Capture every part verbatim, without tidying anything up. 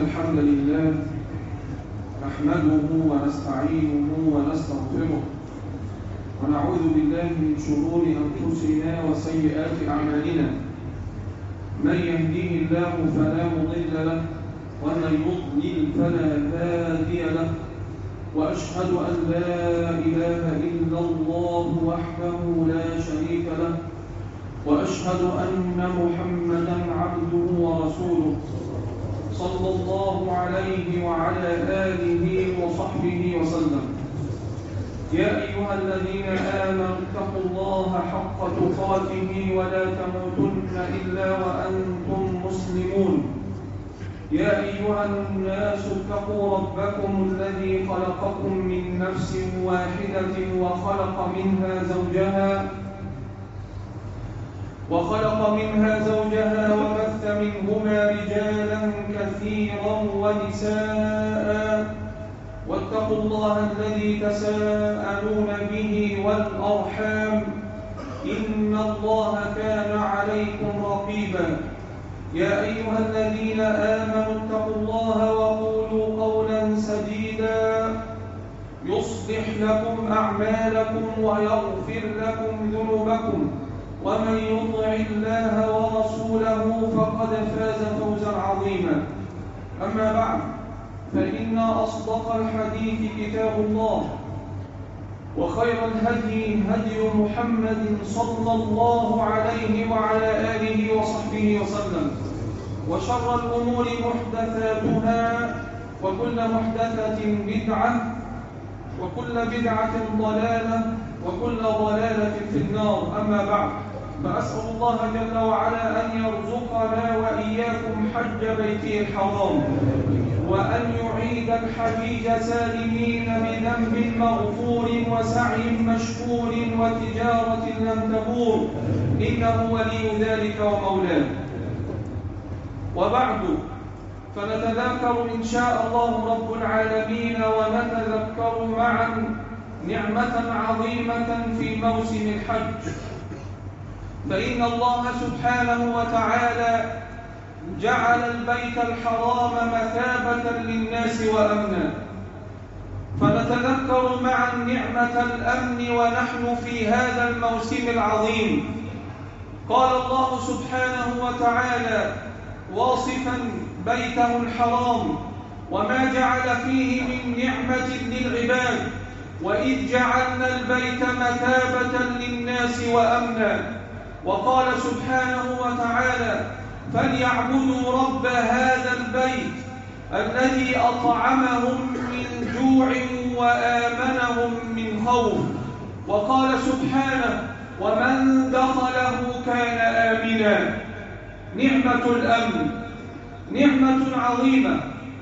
الحمد لله نحمده ونستعينه ونستغفره ونعوذ بالله من شرور أنفسنا وسيئات أعمالنا. من يهديه الله فلا مضل له ومن يضلل فلا هادي له، وأشهد أن لا إله إلا الله وحده لا شريك له، وأشهد أن محمدًا عبده ورسوله صلى الله عليه وعلى آله وصحبه وسلم. يا أيها الذين آمنوا اتقوا الله حق تقاته ولا تموتن إلا وأنتم مسلمون. يا أيها الناس اتقوا ربكم الذي خلقكم من نفس واحدة وخلق منها زوجها وخلق منها زوجها وبث منهما رجالا كثيرا ونساء، واتقوا الله الذي تساءلون به والأرحام إن الله كان عليكم رقيبا. يا أيها الذين آمنوا اتقوا الله وقولوا قولا سديدا يصلح لكم أعمالكم ويغفر لكم ذنوبكم، ومن يطع الله ورسوله فقد فاز فوزا عظيما. أما بعد، فإن أصدق الحديث كتاب الله، وخير الهدي هدي محمد صلى الله عليه وعلى آله وصحبه وسلم، وشر الأمور محدثاتها، وكل محدثة بدعة، وكل بدعة ضلالة، وكل ضلالة في النار. أما بعد، فأسأل الله جل وعلا أن يرزقنا وإياكم حج بيته الحرام، وأن يعيد الحجيج سالمين بذنب مغفور وسعي مشكور وتجارة لم تبور، إنه ولي ذلك ومولاه. وبعد، فنتذكر إن شاء الله رب العالمين ونتذكر معا نعمة عظيمة في موسم الحج. فإن الله سبحانه وتعالى جعل البيت الحرام مثابة للناس وأمنا. فنتذكر معا نعمة الأمن ونحن في هذا الموسم العظيم. قال الله سبحانه وتعالى واصفا بيته الحرام: وما جعل فيه من نعمة للعباد وإذ جعلنا البيت مثابة للناس وأمنا. وقال سبحانه وتعالى: فليعبدوا رب هذا البيت الذي أطعمهم من جوع وآمنهم من خوف. وقال سبحانه: ومن دخله كان آمنا. نعمة الأمن نعمة عظيمة،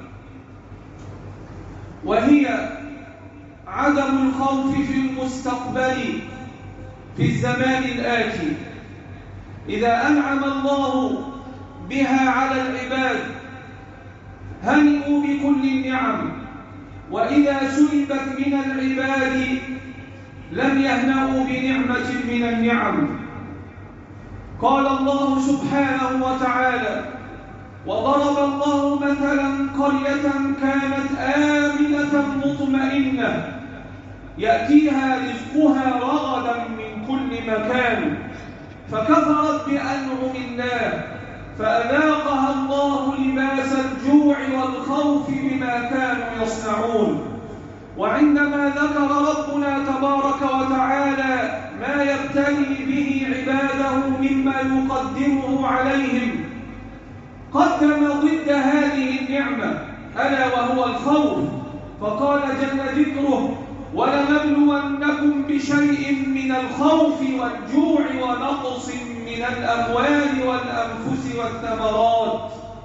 وهي عدم الخوف في المستقبل في الزمان الآتي. إذا أنعم الله بها على العباد هنئوا بكل النعم، وإذا سلبت من العباد لم يهنئوا بنعمة من النعم. قال الله سبحانه وتعالى: وضرب الله مثلا قرية كانت آمنة مطمئنة يأتيها رزقها رغدا من كل مكان، فكفرت بأنعم الله فأذاقها الله لباس الجوع والخوف بما كانوا يصنعون. وعندما ذكر ربنا تبارك وتعالى ما يبتلي به عباده مما يقدمه عليهم، قدم ضد هذه النعمة ألا وهو الخوف، فقال جل ذكره: ولنبلونكم بشيء من الخوف والجوع ونقص من الأموال والأنفس والثمرات.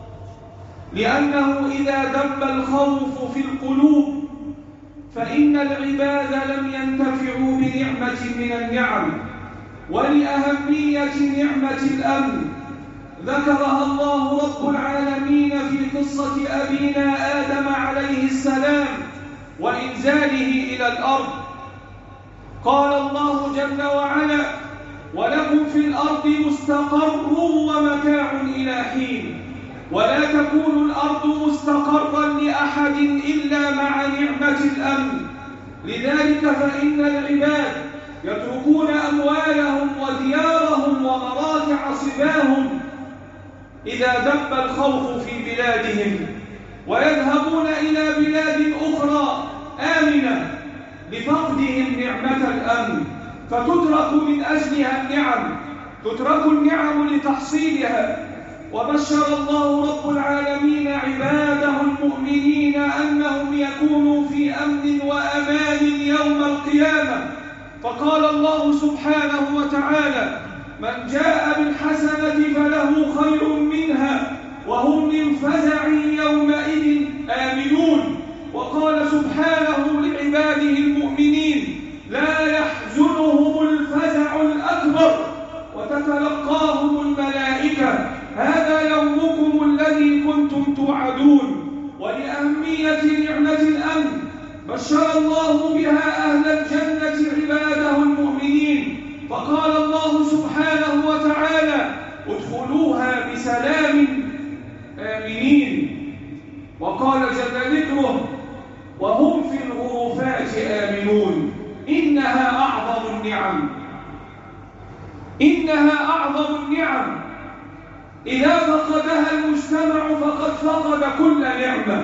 لأنه إذا دب الخوف في القلوب فإن العباد لم ينتفعوا بنعمة من النعم. ولأهمية نعمة الأمن ذكرها الله رب العالمين في قصة أبينا آدم عليه السلام وإنزاله إلى الأرض. قال الله جل وعلا: ولكم في الأرض مستقر ومتاع إلى حين. ولا تكون الأرض مستقرا لأحد إلا مع نعمة الأمن. لذلك فإن العباد يتركون أموالهم وديارهم ومراكع صباهم إذا دب الخوف في بلادهم، ويذهبون إلى بلاد أخرى آمنة لفقدهم نعمة الأمن، فتترك من أجلها النعم، تترك النعم لتحصيلها. وبشر الله رب العالمين عباده المؤمنين أنهم يكونوا في أمن وأمان يوم القيامة، فقال الله سبحانه وتعالى: من جاء بالحسنة فله خير منها وهم من فزع يومئذ آمنون. وقال سبحانه لعباده المؤمنين: لا يحزنهم الفزع الأكبر وتتلقاهم الملائكة: هذا يومكم الذي كنتم توعدون. ولأهمية نعمة الأمن بشر الله بها أهل الجنة عباده المؤمنين، فقال الله سبحانه وتعالى: ادخلوها بسلام آمنين. وقال جل ذكره: وهم في الغرفات آمنون. إنها أعظم النعم، إنها أعظم النعم، إذا فقدها المجتمع فقد فقد كل نعمة.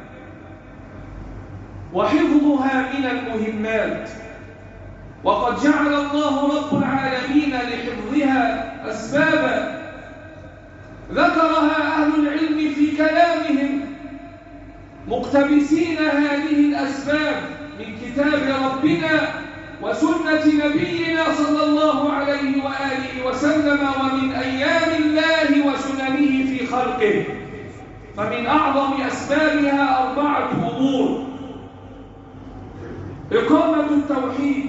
وحفظها من المهمات، وقد جعل الله رب العالمين لحفظها أسبابا ذكرها أهل العلم في كلامهم، مقتبسين هذه الأسباب من كتاب ربنا وسنة نبينا صلى الله عليه وآله وسلم، ومن أيام الله وسننه في خلقه. فمن أعظم أسبابها أربعة أمور: إقامة التوحيد،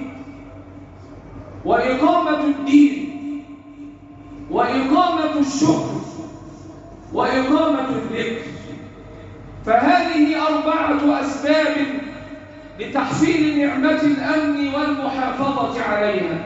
وإقامة الدين، وإقامة الشكر، وإقامة الذكر. فهذه أربعة أسباب لتحصيل نعمة الأمن والمحافظة عليها.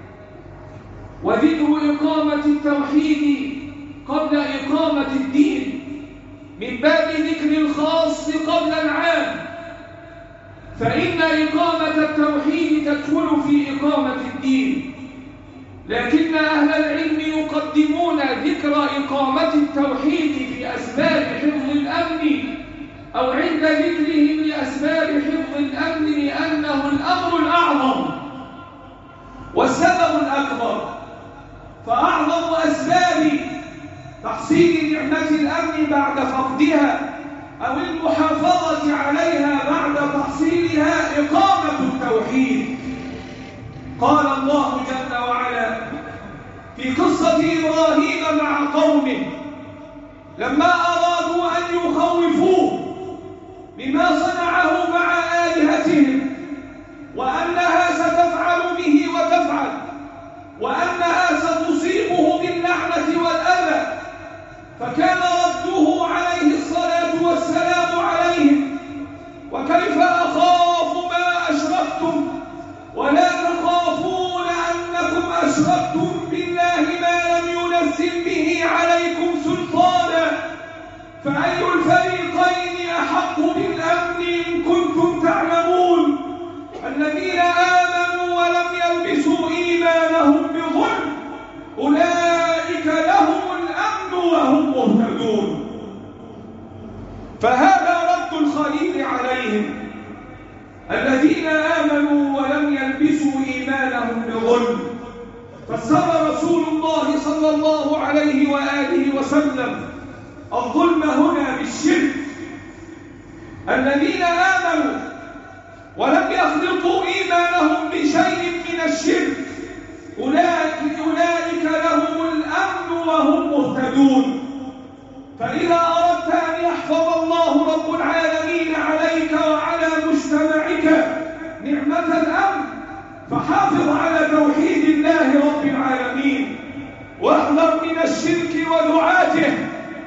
وذكر إقامة التوحيد قبل إقامة الدين من باب ذكر الخاص قبل العام، فإن إقامة التوحيد تدخل في إقامة الدين، لكن أهل العلم يقدمون ذكر إقامة التوحيد في أسباب حفظ الأمن، أو عند ذكرهم لأسباب حفظ الأمن، لأنه الأمر الأعظم والسبب الأكبر. فأعظم أسباب تحصيل نعمة الأمن بعد فقدها أو المحافظة عليها بعد تحصيلها إقامة التوحيد. قال الله جل وعلا في قصة إبراهيم مع قومه لما أرادوا أن يخوفوه بما صنعه مع آلهتهم، وأنها ستفعل به وتفعل، وأنها ستصيبه باللعنة والأذى، فكان رده عليه الصلاة والسلام عليهم: وكيف أخاف ما أشركتم ولا تخافون أنكم أشركتم بالله ما لم ينزل به عليكم سلطانا، فأي الفريقين أحق بالأمن إن كنتم تعلمون؟ الذين آمنوا ولم يلبسوا إيمانهم بظلم أولئك لهم الأمن وهم مهتدون. فهذا رد الخليل عليهم: الذين آمنوا ولم يلبسوا إيمانهم بظلم. فسر رسول الله صلى الله عليه وآله وسلم الظلم هنا بالشرك. الذين آمنوا ولم يخلطوا إيمانهم بشيء من الشرك أولئك, أولئك لهم الأمن وهم مهتدون. فإذا أردت أن يحفظ الله رب العالمين عليك وعلى مجتمعك نعمة الأمن، فحافظ على توحيد الله رب العالمين، واحذر من الشرك ودعاته،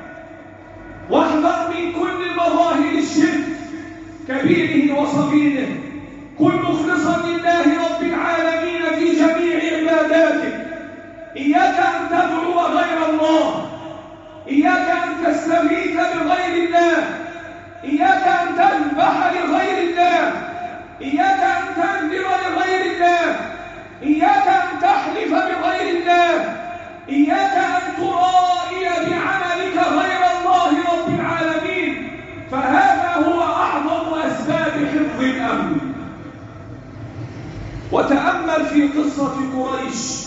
واحذر من كل مظاهر الشرك كبيره وصغيره. كن مخلصا لله رب العالمين في جميع عباداتك. إياك أن تدعو غير الله، إياك إياك أن تستغيث بغير الله، إياك أن تذبح لغير الله، إياك أن تنذر لغير الله، إياك أن تحلف بغير الله، إياك أن ترائي بعملك غير الله رب العالمين. فهذا هو أعظم أسباب حفظ الأمن. وتأمل في قصة قريش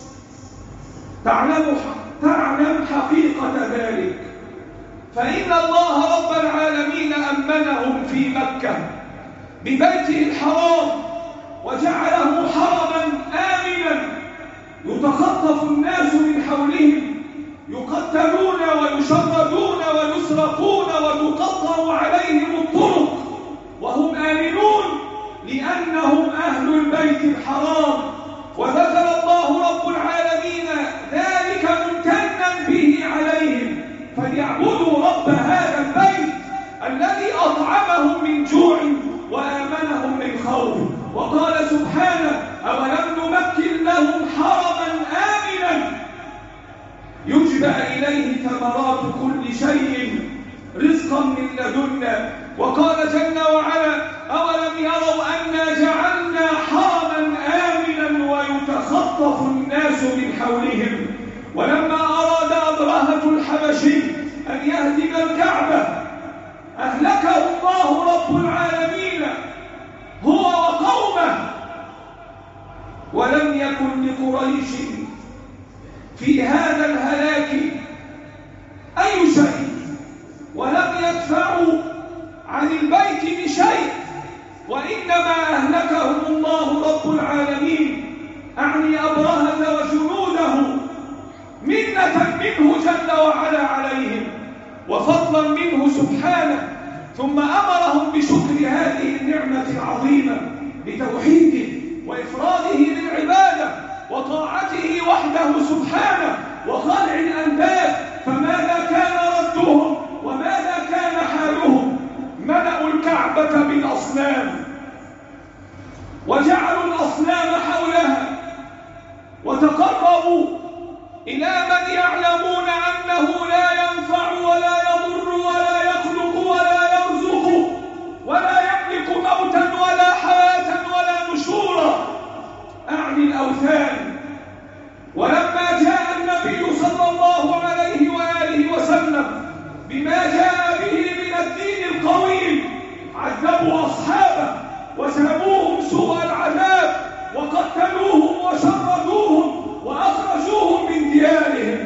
تعلم تعلم حقيقة ذلك. فإن الله رب العالمين أمنهم في مكة ببيته الحرام وجعله حرما آمنا يتخطف الناس من حولهم، يقتلون ويشردون ويسرقون وتقطع عليهم الطرق وهم آمنون لأنهم أهل البيت الحرام. وذكر الله رب العالمين ذلك ممتنا به عليهم فليعبدوا رب هذا البيت الذي أطعمهم من جوع وآمنهم من خوف. وقال سبحانه: أولم نمكن لهم حرما آمنا يجبى إليه ثمرات كل شيء رزقا من لدنا. وقال جل وعلا: أولم يروا أنا جعلنا حرما آمنا ويتخطف الناس من حولهم. ولما أراد أبرهة الحبشي أن يهدم الكعبة أهلكه الله رب العالمين هو وقومه. ولم يكن لقريش في هذا الهلاك أي شيء، ولم يدفعوا عن البيت بشيء، وإنما أهلكهم الله رب العالمين أعني أبرهة وجنوده منة منه جل وعلا عليهم وفضلا منه سبحانه. ثم أمرهم بشكر هذه النعمة العظيمة بتوحيده وإفراده بالعبادة وطاعته وحده سبحانه وخلع الأنداد. فماذا كان ردهم وماذا كان حالهم؟ ملأوا الكعبة بالأصنام وجعلوا الأصنام حولها وتقربوا إلى من يعلمون أنه لا ينفع ولا يضر ولا يخلق ولا يرزق ولا يملك موتا ولا حياة ولا نشورا، أعني الأوثان. ولما جاء النبي صلى الله عليه وآله وسلم بما جاء به من الدين القويم عذبوا أصحابه وسلبوهم سوء العذاب وقتلوهم وشردوهم وأخرجوهم من ديارهم.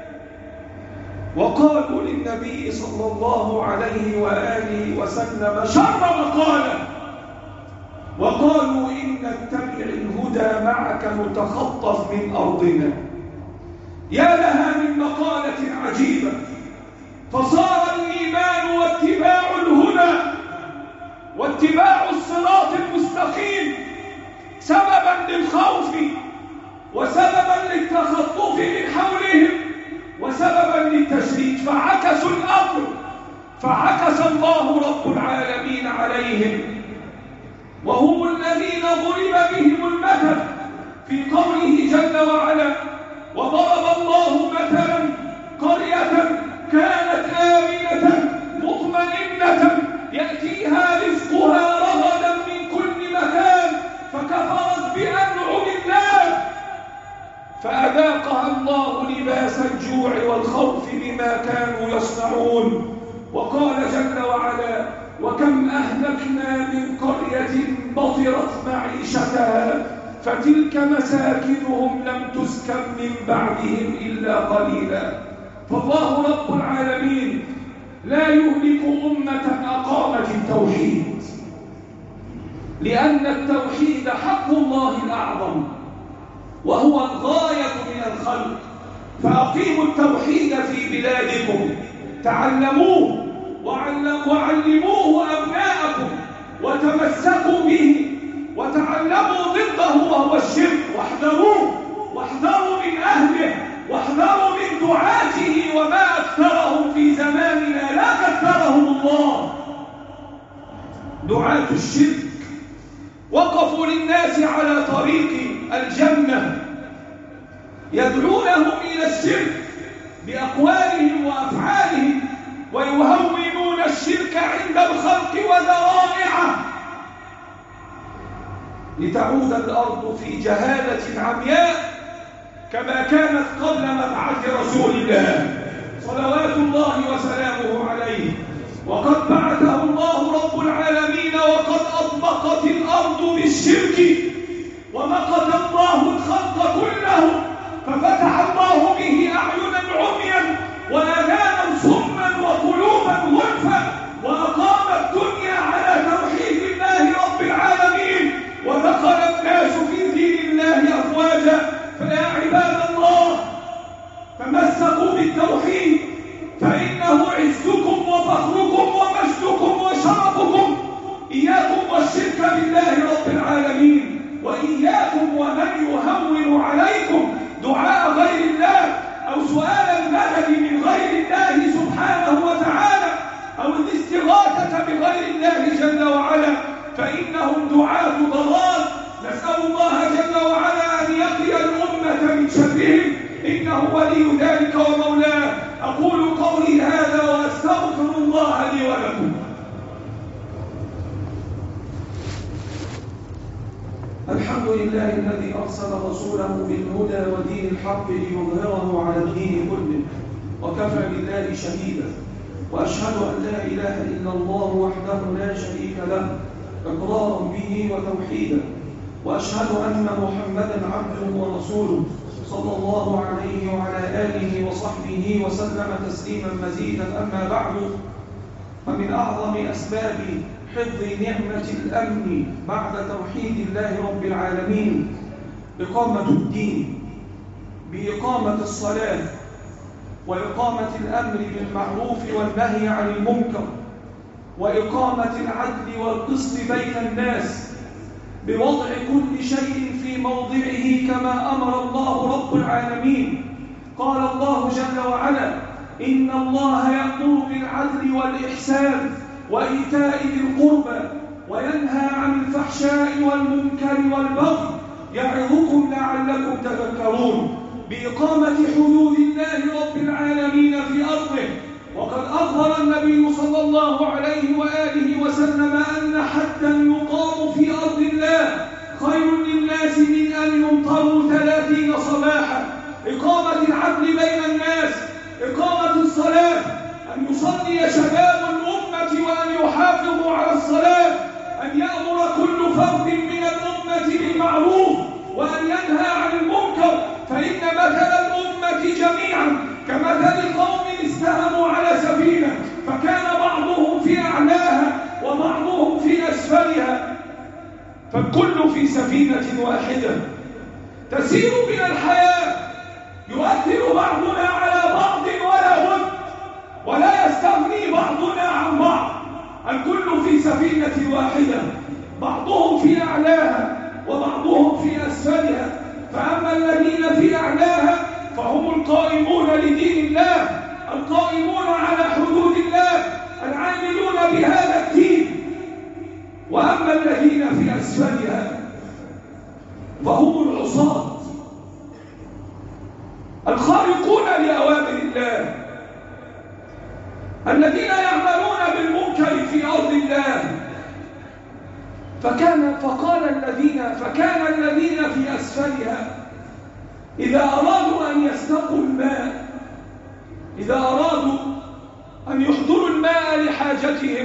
وقالوا للنبي صلى الله عليه وآله وسلم شر مقالة، وقالوا إن نتبع الهدى معك نتخطف من أرضنا. يا لها من مقالة عجيبة. فصار الإيمان واتباع الهدى واتباع الصراط المستقيم سببا للخوف وسببا للتخطف من حولهم وسببا للتشريد، فعكسوا الأمر فعكس الله رب العالمين عليهم. وهم الذين ضرب بهم المثل في قوله جل وعلا: وضرب الله مثلا قرية كانت آمنة مطمئنة يأتيها رزقها رغدا من كل مكان فكفرت بأنعم الله فأذاقها الله لباس الجوع والخوف بما كانوا يصنعون. وقال جل وعلا: وكم أهلكنا من قرية بطرت معيشتها فتلك مساكنهم لم تسكن من بعدهم إلا قليلا. فالله رب العالمين لا يهلك أمة أقامت التوحيد، لأن التوحيد حق الله الأعظم وهو الغاية من الخلق. فأقيموا التوحيد في بلادكم، تعلموه وعلموه أبناءكم وتمسكوا به وتعلموا ضده وهو الشرك، واحذروه واحذروا من أهله واحذروا من دعاته. وما أكثرهم في زماننا لا كثرهم الله. دعاة الشرك وقفوا للناس على طريق الجنة يدعونهم إلى الشرك بأقوالهم وأفعالهم، ويهونون الشرك عند الخلق وذرائعه، لتعود الأرض في جهالة عمياء كما كانت قبل مبعث رسول الله صلوات الله وسلامه عليه. وقد بعثه الله رب العالمين وقد أطبقت الأرض بالشرك، ومقت الله الخلق كله، ففتح الله به أعينا عميا وآذانا صما وقلوبا غلفا، وأقام الدنيا على توحيد الله رب العالمين، ودخل الناس في دين الله أفواجا. فيا عباد الله، تمسكوا بالتوحيد، فإنه عزكم وفخركم ومجدكم وشرفكم. إياكم والشرك بالله رب العالمين، وإياكم ومن يهون عليكم دعاء غير الله أو سؤال المدد من غير الله سبحانه وتعالى، أو الاستغاثة بغير الله جل وعلا، فإنهم دعاة ضلال. نسأل الله جل وعلا أن يقي الأمة من شرهم، إنه ولي ذلك ومولاه. أقول قولي هذا وأستغفر الله لي ولكم. الحمد لله الذي أرسل رسوله بالهدى ودين الحق ليظهره على الدين كله، وكفى بالله شهيدا، وأشهد أن لا إله إلا الله وحده لا شريك له إقرارا به وتوحيدا، وأشهد أن محمدا عبده ورسوله صلى الله عليه وعلى آله وصحبه وسلم تسليما مزيدا. أما بعد، فمن أعظم أسباب حفظ نعمة الأمن بعد توحيد الله رب العالمين إقامة الدين بإقامة الصلاة، وإقامة الأمر بالمعروف والنهي عن المنكر، وإقامة العدل والقسط بين الناس، بوضع كل شيء في موضعه كما أمر الله رب العالمين. قال الله جل وعلا: إن الله يأمر بالعدل والإحسان وإيتاء ذي القربى وينهى عن الفحشاء والمنكر والبغي يعظكم لعلكم تذكرون، بإقامة حدود الله رب العالمين في أرضه. وقد أخبر النبي صلى الله عليه وآله وسلم أن حدا يقام في أرض الله خير للناس من أن يمطروا ثلاثين صباحا. إقامة العدل بين الناس، إقامة الصلاة، أن يصلي شباب الأمة وأن يحافظوا على الصلاة، أن يأمر كل فرد من الأمة بالمعروف وأن ينهى عن المنكر، فإن مثل الأمة جميعا كمثل قوم استهموا على سفينة، فكان بعضهم في أعلاها وبعضهم في أسفلها، فالكل في سفينة واحدة تسير بنا الحياة، يؤثر بعضنا على بعض ولا بد، ولا يستغني بعضنا عن بعض. الكل في سفينة واحدة، بعضهم في أعلاها وبعضهم في أسفلها. فأما الذين في أعلاها فهم القائمون لدين الله، القائمون على حدود الله، العاملون بهذا الدين. وأما الذين في أسفلها فهم العصاة الخارقون لأوامر الله، الذين يعملون بالمنكر في أرض الله. فكان فقال الذين فكان الذين في أسفلها إذا أرادوا أن يستقوا الماء، إذا أرادوا أن يحضروا الماء لحاجتهم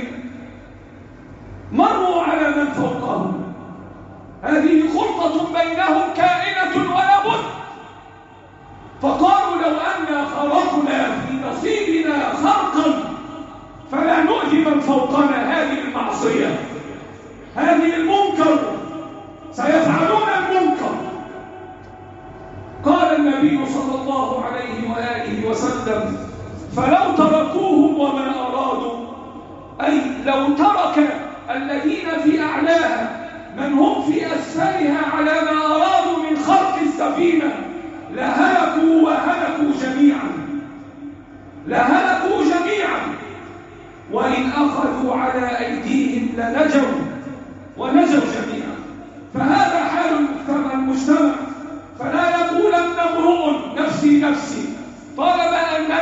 مروا على من فوقهم. هذه خلطة بينهم كائنة ولا بد. فقالوا: لو أننا خرقنا في نصيبنا خرقا فلا نؤذي من فوقنا. هذه المعصية، هذه المنكر، سيفعلون المنكر. قال النبي صلى الله عليه وآله وسلم: فلو تركوهم وما أرادوا، أي لو ترك الذين في أعلاها من هم في أسفلها على ما أرادوا من خرق السفينة لهلكوا وهلكوا جميعا، لهلكوا جميعا. وإن أخذوا على أيديهم لنجوا ونجوا جميعا. فهذا حال المجتمع. فلا يقولن امرؤ نفسي نفسي طالما أن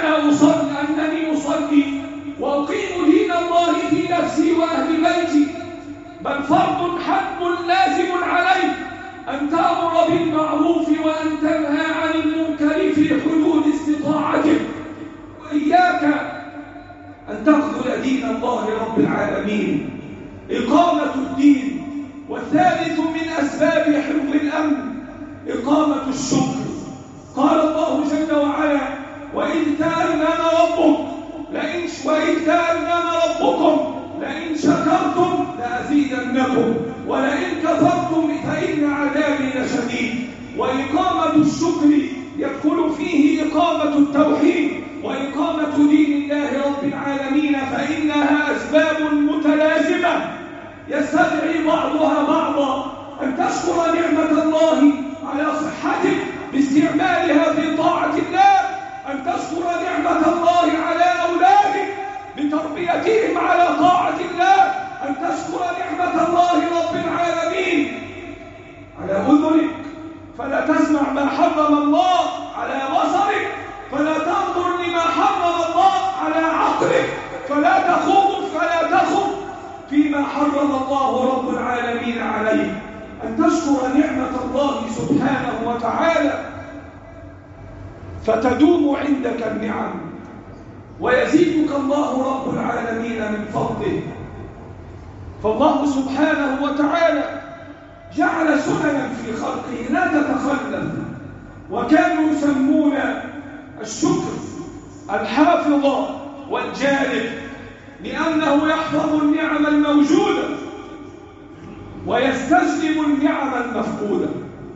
لازم عليك أن تأمر بالمعروف وأن تنهى عن المنكر في حدود استطاعتك، وإياك أن تخذل دين الله رب العالمين. إقامة الدين. والثالث من أسباب حفظ الأمن إقامة الشكر. قال الله جل وعلا: وإذ تأذن ربك لئن وإذ تأذن ربكم لئن شكرتم لأزيدنكم ولئن كفرتم فإن عذابي لشديد. وإقامة الشكر يدخل فيه إقامة التوحيد وإقامة دين الله رب العالمين، فإنها أسباب متلازمة يستدعي بعضها بعضا. أن تشكر نعمة الله على صحتك باستعمالها في طاعة الله، أن تشكر نعمة الله على أولادك بتربيتهم على طاعة الله، أن تشكر نعمة الله رب العالمين على أذنك فلا تسمع ما حرم الله، على بصرك فلا تنظر لما حرم الله، على عقلك فلا تخوض فلا تخوض فيما حرم الله رب العالمين عليك. أن تشكر نعمة الله سبحانه وتعالى فتدوم عندك النعم ويزيدك الله رب العالمين من فضله. فالله سبحانه وتعالى جعل سننا في خلقه لا تتخلف، وكانوا يسمون الشكر الحافظ والجالب، لأنه يحفظ النعم الموجودة ويستسلم النعم المفقودة.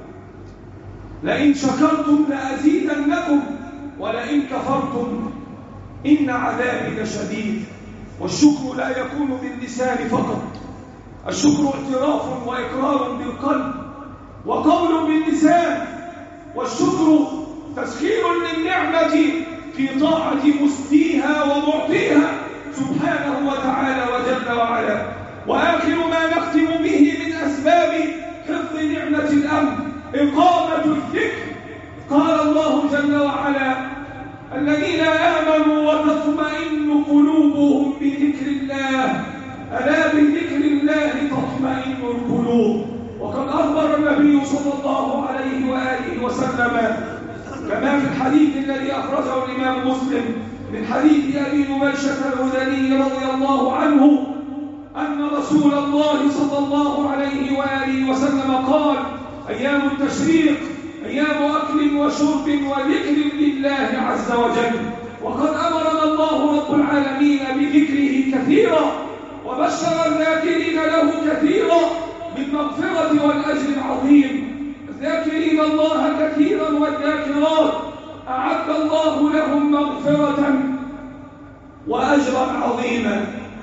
لئن شكرتم لأزيدنكم ولئن كفرتم إن عذابي لشديد. والشكر لا يكون باللسان فقط، الشكر اعتراف وإقرار بالقلب وقول باللسان، والشكر تسخير للنعمة في طاعة مسديها ومعطيها سبحانه وتعالى وجل وعلا. وآخر ما نختم به من أسباب حفظ نعمة الأمن إقامة الذكر. قال الله جل وعلا: الذين آمنوا وتطمئن قلوبهم بذكر الله، ألا بذكر الله تطمئن القلوب. وقد أخبر النبي صلى الله عليه وآله وسلم كما في الحديث الذي أخرجه الإمام مسلم من حديث أبي نبيشة الهذلي رضي الله عنه أن رسول الله صلى الله عليه وآله وسلم قال: أيام التشريق أيام أكل وشرب وذكر لله عز وجل. وقد أمرنا الله رب العالمين بذكره كثيرا وبشر الذاكرين له كثيرا بالمغفرة والأجر العظيم. الذاكرين الله كثيرا والذاكرات أعد الله لهم مغفرة وأجرا عظيما.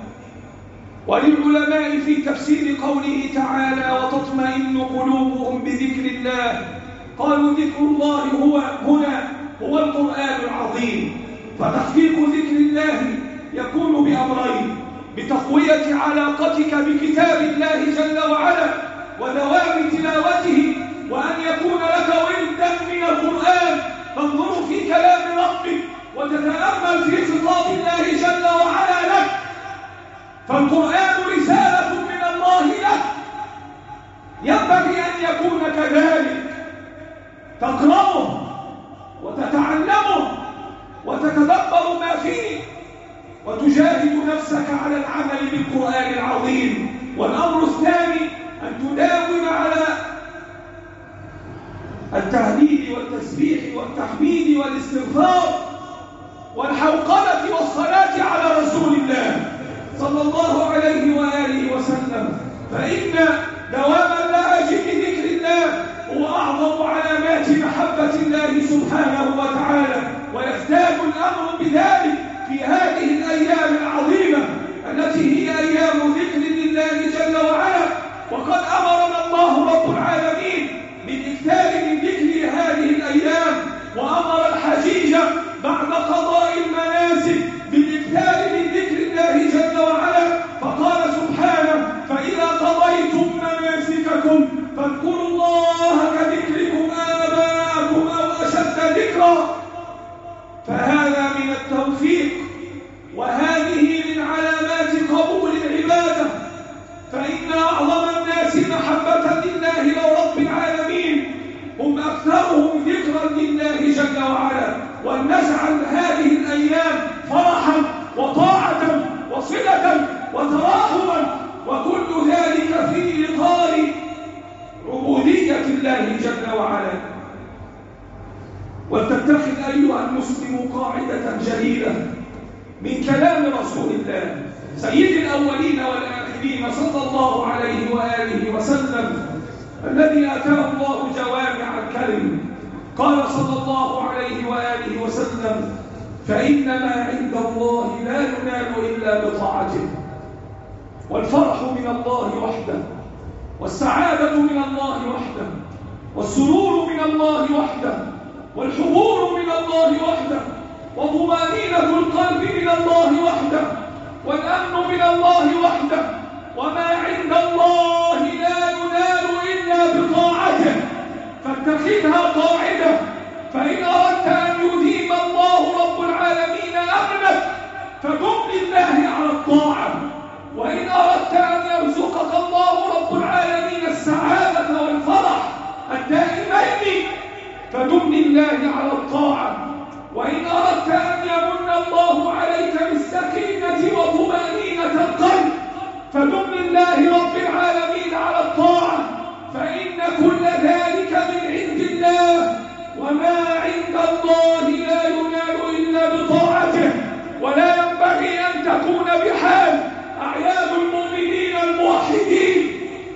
وللعلماء في تفسير قوله تعالى: وتطمئن قلوبهم بذكر الله، قالوا ذكر الله هو هنا هو القرآن العظيم. فتحقيق ذكر الله يكون بأمرين: بتقوية علاقتك بكتاب الله جل وعلا ودوام تلاوته، وأن يكون لك وردا من القرآن تنظر في كلام ربك وتتأمل في خطاب الله جل وعلا لك. فالقرآن رسالة من الله لك، ينبغي أن يكون كذلك، تقرأه وتتعلمه وتتدبر ما فيه وتجاهد نفسك على العمل بالقرآن العظيم. والأمر الثاني أن تداوم على التهليل والتسبيح والتحميد والاستغفار والحوقلة والصلاة على رسول الله صلى الله عليه وآله وسلم، فإن دوام اللهج بذكر الله هو أعظم علامات محبة الله سبحانه وتعالى. ويزداد الأمر بذلك في هذه الأيام العظيمة التي هي أيام ذكر لله جل وعلا. وقد أمرنا الله رب العالمين بالإكثار من ذكر هذه الأيام، وأمر الحجيج بعد قضاء المناسك بالإكثار من ذكر الله جل وعلا، فقال سبحانه: فإذا قضيتم مناسككم فاذكروا الله كذكركم آباءكم أو أشد ذكرا. فهذا من التوفيق من كلام رسول الله سيد الأولين والآخرين صلى الله عليه وآله وسلم الذي آتاه الله جوامع الكلم. قال صلى الله عليه وآله وسلم: فإن ما عند الله لا ينال إلا بطاعته، والفرح من الله وحده، والسعادة من الله وحده، والسرور من الله وحده، والحبور من الله وحده، وطمأنينة القلب من الله وحده، والأمن من الله وحده. وما عند الله لا ينال إلا بطاعته، فاتخذها قاعدة. فإن أردت أن يديم الله رب العالمين أمنك فدم لله على الطاعة، وإن أردت أن يرزقك الله رب العالمين السعادة والفرح الدائمين فدم لله على الطاعة، وإن أردت أن يمن الله عليك بالسكينة وطمأنينة القلب فدم لله رب العالمين على الطاعة، فإن كل ذلك من عند الله. وما عند الله لا ينال إلا بطاعته، ولا ينبغي أن تكون بحال أعياد المؤمنين الموحدين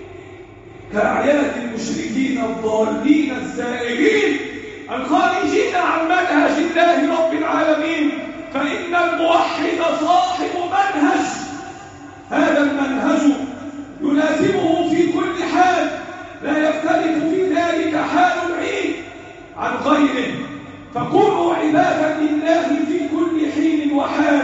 كأعياد المشركين الضالين الزائرين الخارجين عن منهج الله رب العالمين، فإن الموحد صاحب منهج، هذا المنهج يلازمه في كل حال، لا يختلف في ذلك حال العيد عن غيره، فكونوا عبادا لله في كل حين وحال.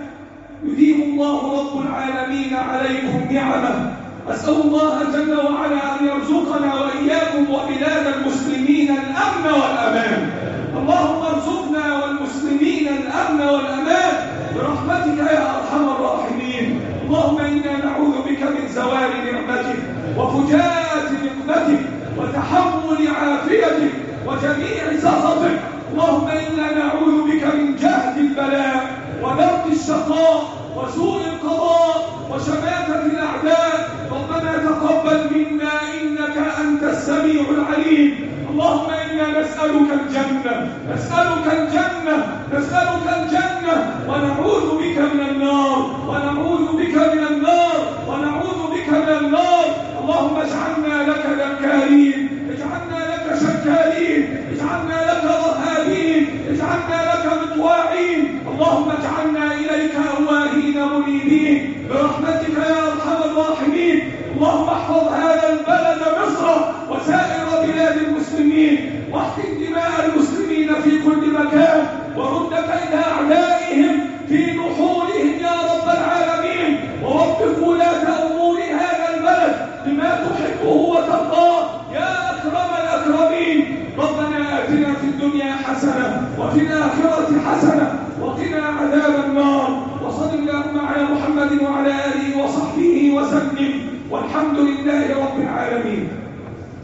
يديم الله رب العالمين عليكم نعمه. أسأل الله جل وعلا أن يرزقنا وإياكم وبلاد المسلمين الأمن والأمان. اللهم ارزقنا والمسلمين الأمن والأمان برحمتك يا أرحم الراحمين. اللهم إنا نعوذ بك من زوال نعمتك وفجاءة نقمتك وتحول عافيتك وجميع سخطك. اللهم إنا نعوذ بك من جهد البلاء ودرك الشقاء وسوء القضاء وشماتة الأعداء. ربنا تقبل منا إنك أنت السميع العليم. اللهم إنا نسألك الجنة نسألك الجنة نسألك الجنة ونعوذ بك من النار ونعوذ بك من النار ونعوذ بك من النار. اللهم اجعلنا لك ذكارين، اجعلنا لك شكارين، اجعلنا لك رهابين، اجعلنا لك مطواعين. اللهم اجعلنا إليك أواهين منيبين برحمتك يا أرحم الراحمين. اللهم احفظ هذا البلد مصر وسائر بلاد المسلمين، واحقن دماء المسلمين في كل مكان، ورد كيد أعدائهم في نحورهم يا رب العالمين، ووفق ولاة أمور هذا البلد لما تحبه وترضاه يا أكرم الأكرمين. ربنا آتنا في الدنيا حسنة وفي الآخرة حسنة وقنا عذاب النار. وصل اللهم على محمد وعلى آله وصحبه وسلم، والحمد لله رب العالمين.